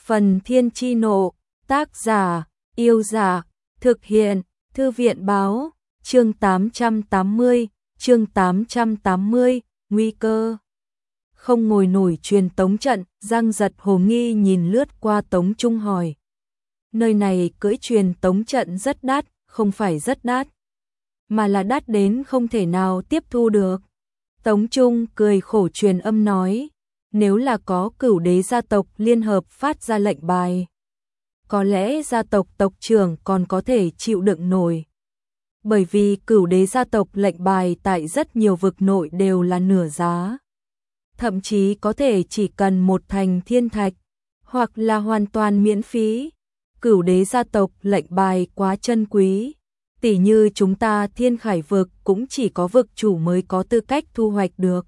Phần Thiên Chi Nộ, tác giả, Yêu Giả, thực hiện, Thư viện Báo, chương 880, nguy cơ. Không ngồi nổi truyền tống trận, Giang Giật hồ nghi nhìn lướt qua Tống Trung hỏi. Nơi này cưỡi truyền tống trận rất đắt, không phải rất đắt, mà là đắt đến không thể nào tiếp thu được. Tống Trung cười khổ truyền âm nói, nếu là có Cửu Đế gia tộc liên hợp phát ra lệnh bài, có lẽ gia tộc tộc trưởng còn có thể chịu đựng nổi. Bởi vì Cửu Đế gia tộc lệnh bài tại rất nhiều vực nội đều là nửa giá. Thậm chí có thể chỉ cần một thành thiên thạch, hoặc là hoàn toàn miễn phí. Cửu Đế gia tộc lệnh bài quá chân quý. Tỉ như chúng ta Thiên Khải vực cũng chỉ có vực chủ mới có tư cách thu hoạch được.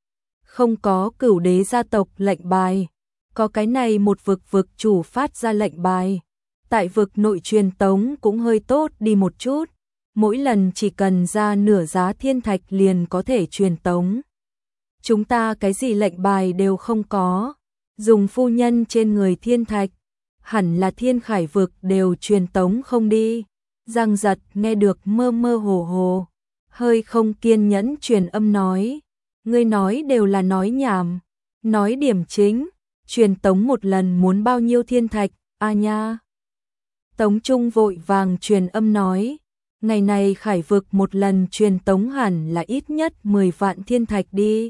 Không có Cửu Đế gia tộc lệnh bài, có cái này một vực chủ phát ra lệnh bài. Tại vực nội truyền tống cũng hơi tốt đi một chút, mỗi lần chỉ cần ra nửa giá thiên thạch liền có thể truyền tống. Chúng ta cái gì lệnh bài đều không có, dùng phu nhân trên người thiên thạch, hẳn là Thiên Khải vực đều truyền tống không đi. Giang Giật nghe được mơ mơ hồ hồ, hơi không kiên nhẫn truyền âm nói, ngươi nói đều là nói nhảm, nói điểm chính, truyền tống một lần muốn bao nhiêu thiên thạch, a nha. Tống Trung vội vàng truyền âm nói, ngày này Khải vực một lần truyền tống hẳn là ít nhất 10 vạn thiên thạch đi.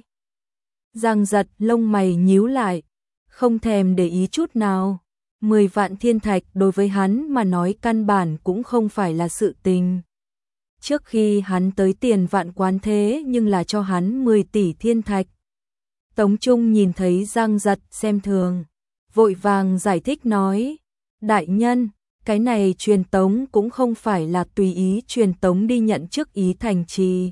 Giang Giật lông mày nhíu lại, không thèm để ý chút nào. 10 vạn thiên thạch đối với hắn mà nói căn bản cũng không phải là sự tình. Trước khi hắn tới Tiền Vạn Quán thế nhưng là cho hắn 10 tỷ thiên thạch. Tống Trung nhìn thấy Giang Giật xem thường, vội vàng giải thích nói, đại nhân, cái này truyền tống cũng không phải là tùy ý truyền tống đi nhận trước ý thành trì,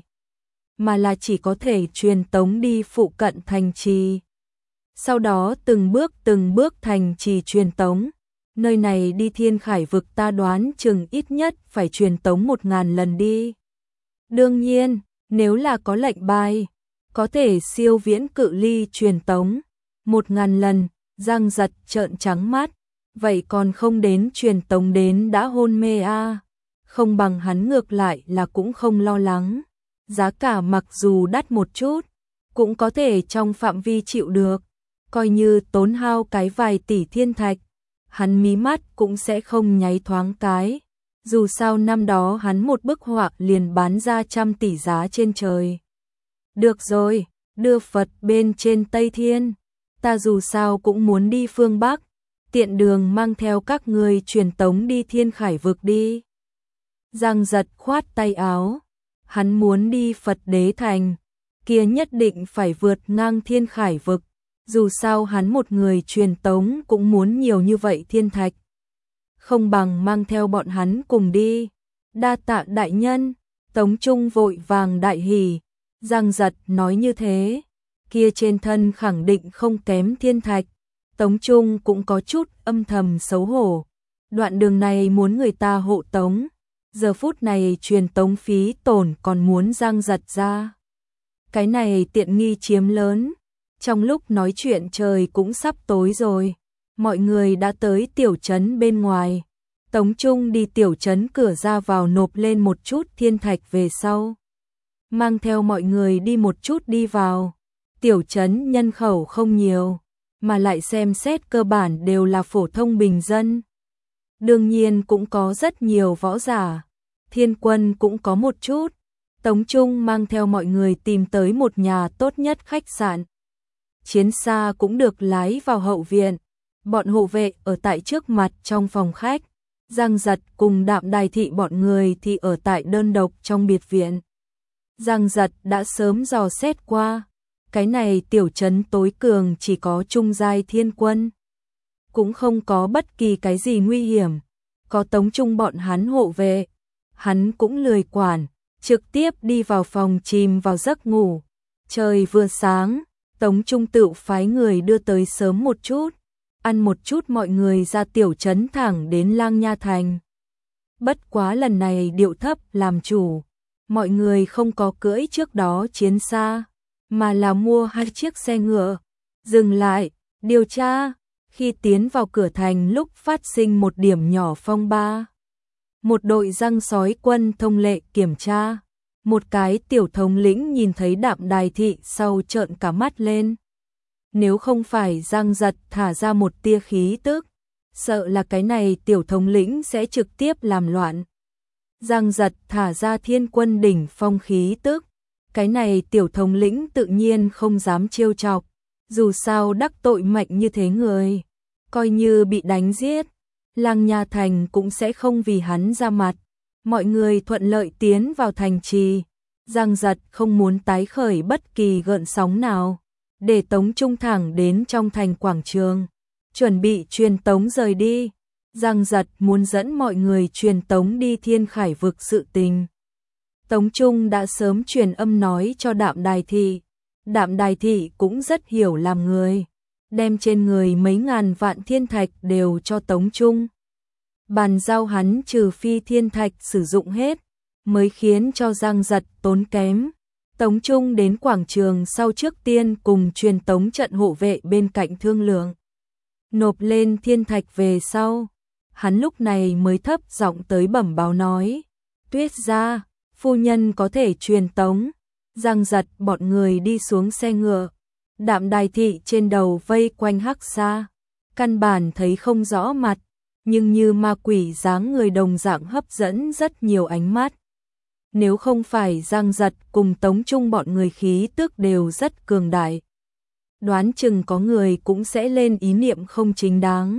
mà là chỉ có thể truyền tống đi phụ cận thành trì. Sau đó từng bước thành trì truyền tống, nơi này đi Thiên Khải vực ta đoán chừng ít nhất phải truyền tống 1000 lần đi. Đương nhiên, nếu là có lệnh bài, có thể siêu viễn cự ly truyền tống 1000 lần. Giang Giật trợn trắng mắt, vậy còn không đến truyền tống đến đã hôn mê a. Không bằng hắn ngược lại là cũng không lo lắng, giá cả mặc dù đắt một chút, cũng có thể trong phạm vi chịu được. Coi như tốn hao cái vài tỷ thiên thạch, hắn mí mắt cũng sẽ không nháy thoáng cái. Dù sao năm đó hắn một bức họa liền bán ra 100 tỷ giá trên trời. Được rồi, đưa Phật bên trên Tây Thiên, ta dù sao cũng muốn đi phương Bắc, tiện đường mang theo các người truyền tống đi Thiên Khải vực đi. Giang Giật khoát tay áo, hắn muốn đi Phật Đế Thành, kia nhất định phải vượt ngang Thiên Khải vực. Dù sao hắn một người truyền tống cũng muốn nhiều như vậy thiên thạch. Không bằng mang theo bọn hắn cùng đi. Đa tạ đại nhân. Tống Trung vội vàng đại hỉ. Giang Giật nói như thế, kia trên thân khẳng định không kém thiên thạch. Tống Trung cũng có chút âm thầm xấu hổ. Đoạn đường này muốn người ta hộ tống, giờ phút này truyền tống phí tổn còn muốn Giang Giật ra. Cái này tiện nghi chiếm lớn. Trong lúc nói chuyện trời cũng sắp tối rồi, mọi người đã tới tiểu trấn bên ngoài. Tống Trung đi tiểu trấn cửa ra vào nộp lên một chút thiên thạch về sau, mang theo mọi người đi một chút đi vào. Tiểu trấn nhân khẩu không nhiều, mà lại xem xét cơ bản đều là phổ thông bình dân. Đương nhiên cũng có rất nhiều võ giả, thiên quân cũng có một chút. Tống Trung mang theo mọi người tìm tới một nhà tốt nhất khách sạn. Chiến xa cũng được lái vào hậu viện, bọn hộ vệ ở tại trước mặt trong phòng khách. Giang Giật cùng Đạm Đài thị bọn người thì ở tại đơn độc trong biệt viện. Giang Giật đã sớm dò xét qua, cái này tiểu trấn tối cường chỉ có trung giai thiên quân, cũng không có bất kỳ cái gì nguy hiểm, có Tống Trung bọn hắn hộ vệ, hắn cũng lười quản, trực tiếp đi vào phòng chìm vào giấc ngủ. Trời vừa sáng, Tống Trung tự phái người đưa tới sớm một chút, ăn một chút mọi người ra tiểu trấn thẳng đến Lang Nha Thành. Bất quá lần này điệu thấp làm chủ, mọi người không có cưỡi trước đó chiến xa, mà là mua 2 chiếc xe ngựa, dừng lại, điều tra. Khi tiến vào cửa thành lúc phát sinh một điểm nhỏ phong ba. Một đội giăng sói quân thông lệ kiểm tra. Một cái tiểu thống lĩnh nhìn thấy Đạm Đài Thị sau trợn cả mắt lên. Nếu không phải Giang Giật thả ra một tia khí tức, sợ là cái này tiểu thống lĩnh sẽ trực tiếp làm loạn. Giang Giật thả ra thiên quân đỉnh phong khí tức, cái này tiểu thống lĩnh tự nhiên không dám trêu chọc, dù sao đắc tội mạnh như thế người, coi như bị đánh giết, Lăng Nha Thành cũng sẽ không vì hắn ra mặt. Mọi người thuận lợi tiến vào thành trì, Giang Giật không muốn tái khởi bất kỳ gợn sóng nào, để Tống Trung thẳng đến trong thành quảng trường, chuẩn bị truyền tống rời đi. Giang Giật muốn dẫn mọi người truyền tống đi Thiên Khải vực sự tình. Tống Trung đã sớm truyền âm nói cho Đạm Đài Thị. Đạm Đài Thị cũng rất hiểu làm người, đem trên người mấy ngàn vạn thiên thạch đều cho Tống Trung. Bàn giao hắn trừ phi thiên thạch sử dụng hết, mới khiến cho Giang Giật tốn kém. Tống Trung đến quảng trường sau trước tiên cùng truyền tống trận hộ vệ bên cạnh thương lượng. Nộp lên thiên thạch về sau, hắn lúc này mới thấp giọng tới bẩm báo nói. Tuyết gia, phu nhân có thể truyền tống. Giang Giật bọn người đi xuống xe ngựa. Đạm Đài Thị trên đầu vây quanh hắc xa, căn bản thấy không rõ mặt, nhưng như ma quỷ dáng người đồng dạng hấp dẫn rất nhiều ánh mắt. Nếu không phải Giang Giật cùng Tống Trung bọn người khí tức đều rất cường đại, đoán chừng có người cũng sẽ lên ý niệm không chính đáng.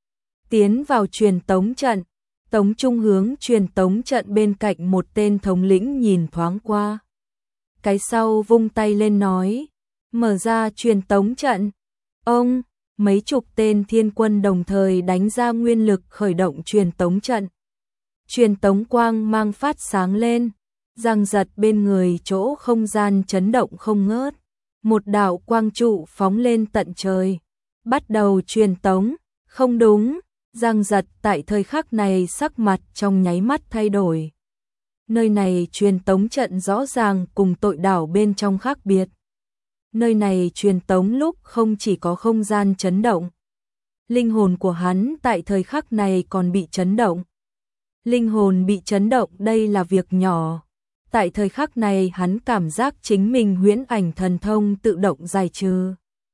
Tiến vào truyền tống trận, Tống Trung hướng truyền tống trận bên cạnh một tên thống lĩnh nhìn thoáng qua. Cái sau vung tay lên nói, mở ra truyền tống trận. Ông, mấy chục tên thiên quân đồng thời đánh ra nguyên lực khởi động truyền tống trận. Truyền tống quang mang phát sáng lên, Giang Giật bên người chỗ không gian chấn động không ngớt. Một đạo quang trụ phóng lên tận trời, bắt đầu truyền tống. Không đúng, Giang Giật tại thời khắc này sắc mặt trong nháy mắt thay đổi. Nơi này truyền tống trận rõ ràng cùng tội đảo bên trong khác biệt. Nơi này truyền tống lúc không chỉ có không gian chấn động, linh hồn của hắn tại thời khắc này còn bị chấn động. Linh hồn bị chấn động đây là việc nhỏ. Tại thời khắc này hắn cảm giác chính mình huyễn ảnh thần thông tự động giải trừ.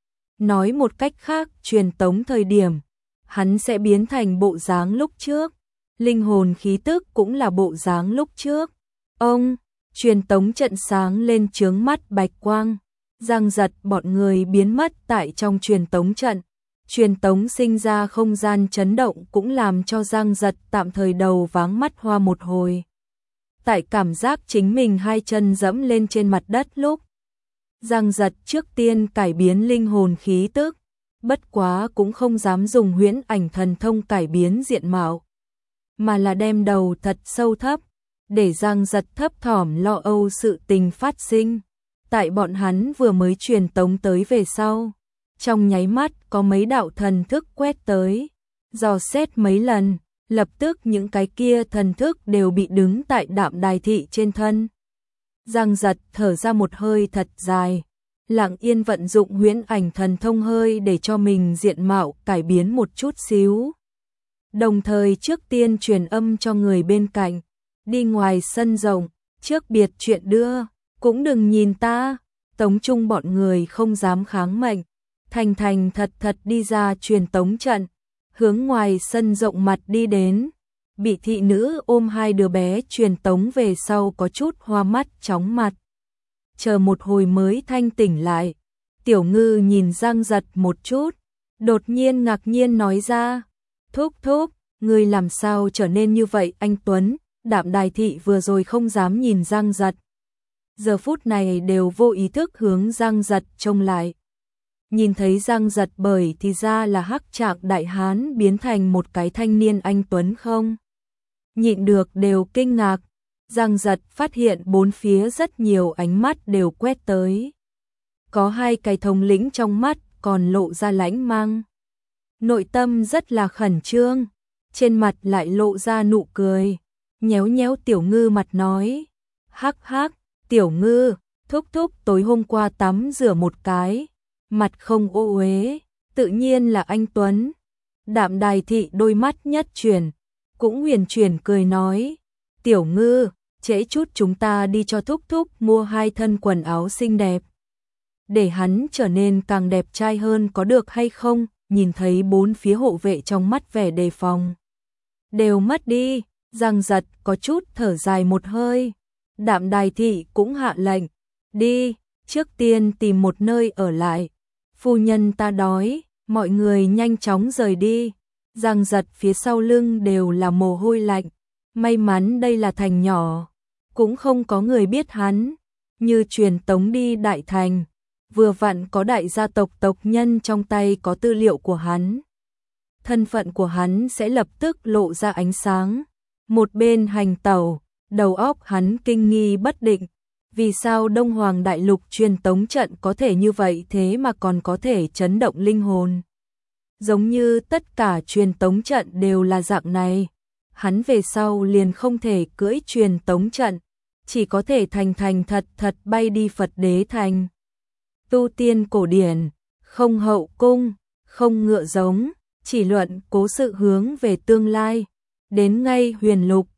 Nói một cách khác, truyền tống thời điểm, hắn sẽ biến thành bộ dáng lúc trước. Linh hồn khí tức cũng là bộ dáng lúc trước. Ông, truyền tống trận sáng lên chướng mắt bạch quang. Giang Giật bọn người biến mất tại trong truyền tống trận. Truyền tống sinh ra không gian chấn động cũng làm cho Giang Giật tạm thời đầu váng mắt hoa một hồi. Tại cảm giác chính mình hai chân dẫm lên trên mặt đất lúc, Giang Giật trước tiên cải biến linh hồn khí tức, bất quá cũng không dám dùng huyễn ảnh thần thông cải biến diện mạo, mà là đem đầu thật sâu thấp, để Giang Giật thấp thỏm lo âu sự tình phát sinh. Tại bọn hắn vừa mới truyền tống tới về sau, trong nháy mắt có mấy đạo thần thức quét tới, dò xét mấy lần, lập tức những cái kia thần thức đều bị đứng tại Đạm Đài Thị trên thân. Giang Giật thở ra một hơi thật dài, lặng yên vận dụng huyễn ảnh thần thông hơi để cho mình diện mạo cải biến một chút xíu. Đồng thời trước tiên truyền âm cho người bên cạnh, đi ngoài sân rộng, trước biệt chuyện đưa, cũng đừng nhìn ta. Tống Trung bọn người không dám kháng mệnh, thành thành thật thật đi ra truyền tống trận, hướng ngoài sân rộng mặt đi đến. Bị thị nữ ôm hai đứa bé truyền tống về sau có chút hoa mắt chóng mặt. Chờ một hồi mới thanh tỉnh lại, Tiểu Ngư nhìn Giang Giật một chút, đột nhiên ngạc nhiên nói ra, thúc thúc, ngươi làm sao trở nên như vậy anh Tuấn. Đạm Đài Thị vừa rồi không dám nhìn Giang Giật, giờ phút này đều vô ý thức hướng Giang Giật trông lại. Nhìn thấy Giang Giật bởi thì ra là hắc trạng đại hán biến thành một cái thanh niên anh Tuấn không nhịn được đều kinh ngạc. Giang Giật phát hiện bốn phía rất nhiều ánh mắt đều quét tới. Có hai cái thống lĩnh trong mắt còn lộ ra lãnh mang. Nội tâm rất là khẩn trương, trên mặt lại lộ ra nụ cười, nhéo nhéo Tiểu Ngư mặt nói, hắc hắc, Tiểu Ngư, thúc thúc tối hôm qua tắm rửa một cái, mặt không ô uế, Tự nhiên là anh Tuấn. Đạm Đài Thị đôi mắt nhất chuyển, cũng huyền chuyển cười nói, Tiểu Ngư, trễ chút chúng ta đi cho Thúc Thúc mua 2 thân quần áo xinh đẹp. Để hắn trở nên càng đẹp trai hơn có được hay không? Nhìn thấy 4 phía hộ vệ trong mắt vẻ đề phòng. Đều mất đi, Giang Giật có chút thở dài một hơi. Đạm Đài Thị cũng hạ lệnh, đi, trước tiên tìm một nơi ở lại. Phu nhân ta đói, mọi người nhanh chóng rời đi. Giang Giật phía sau lưng đều là mồ hôi lạnh. May mắn đây là thành nhỏ, cũng không có người biết hắn. Như truyền tống đi đại thành, vừa vặn có đại gia tộc tộc nhân trong tay có tư liệu của hắn. Thân phận của hắn sẽ lập tức lộ ra ánh sáng. Một bên hành tẩu, đầu óc hắn kinh nghi bất định. Vì sao Đông Hoàng Đại Lục truyền tống trận có thể như vậy thế mà còn có thể chấn động linh hồn? Giống như tất cả truyền tống trận đều là dạng này. Hắn về sau liền không thể cưỡi truyền tống trận, chỉ có thể thành thật bay đi Phật Đế Thành. Tu tiên cổ điển, không hậu cung, không ngựa giống, chỉ luận cố sự hướng về tương lai. Đến ngay Huyền Lục,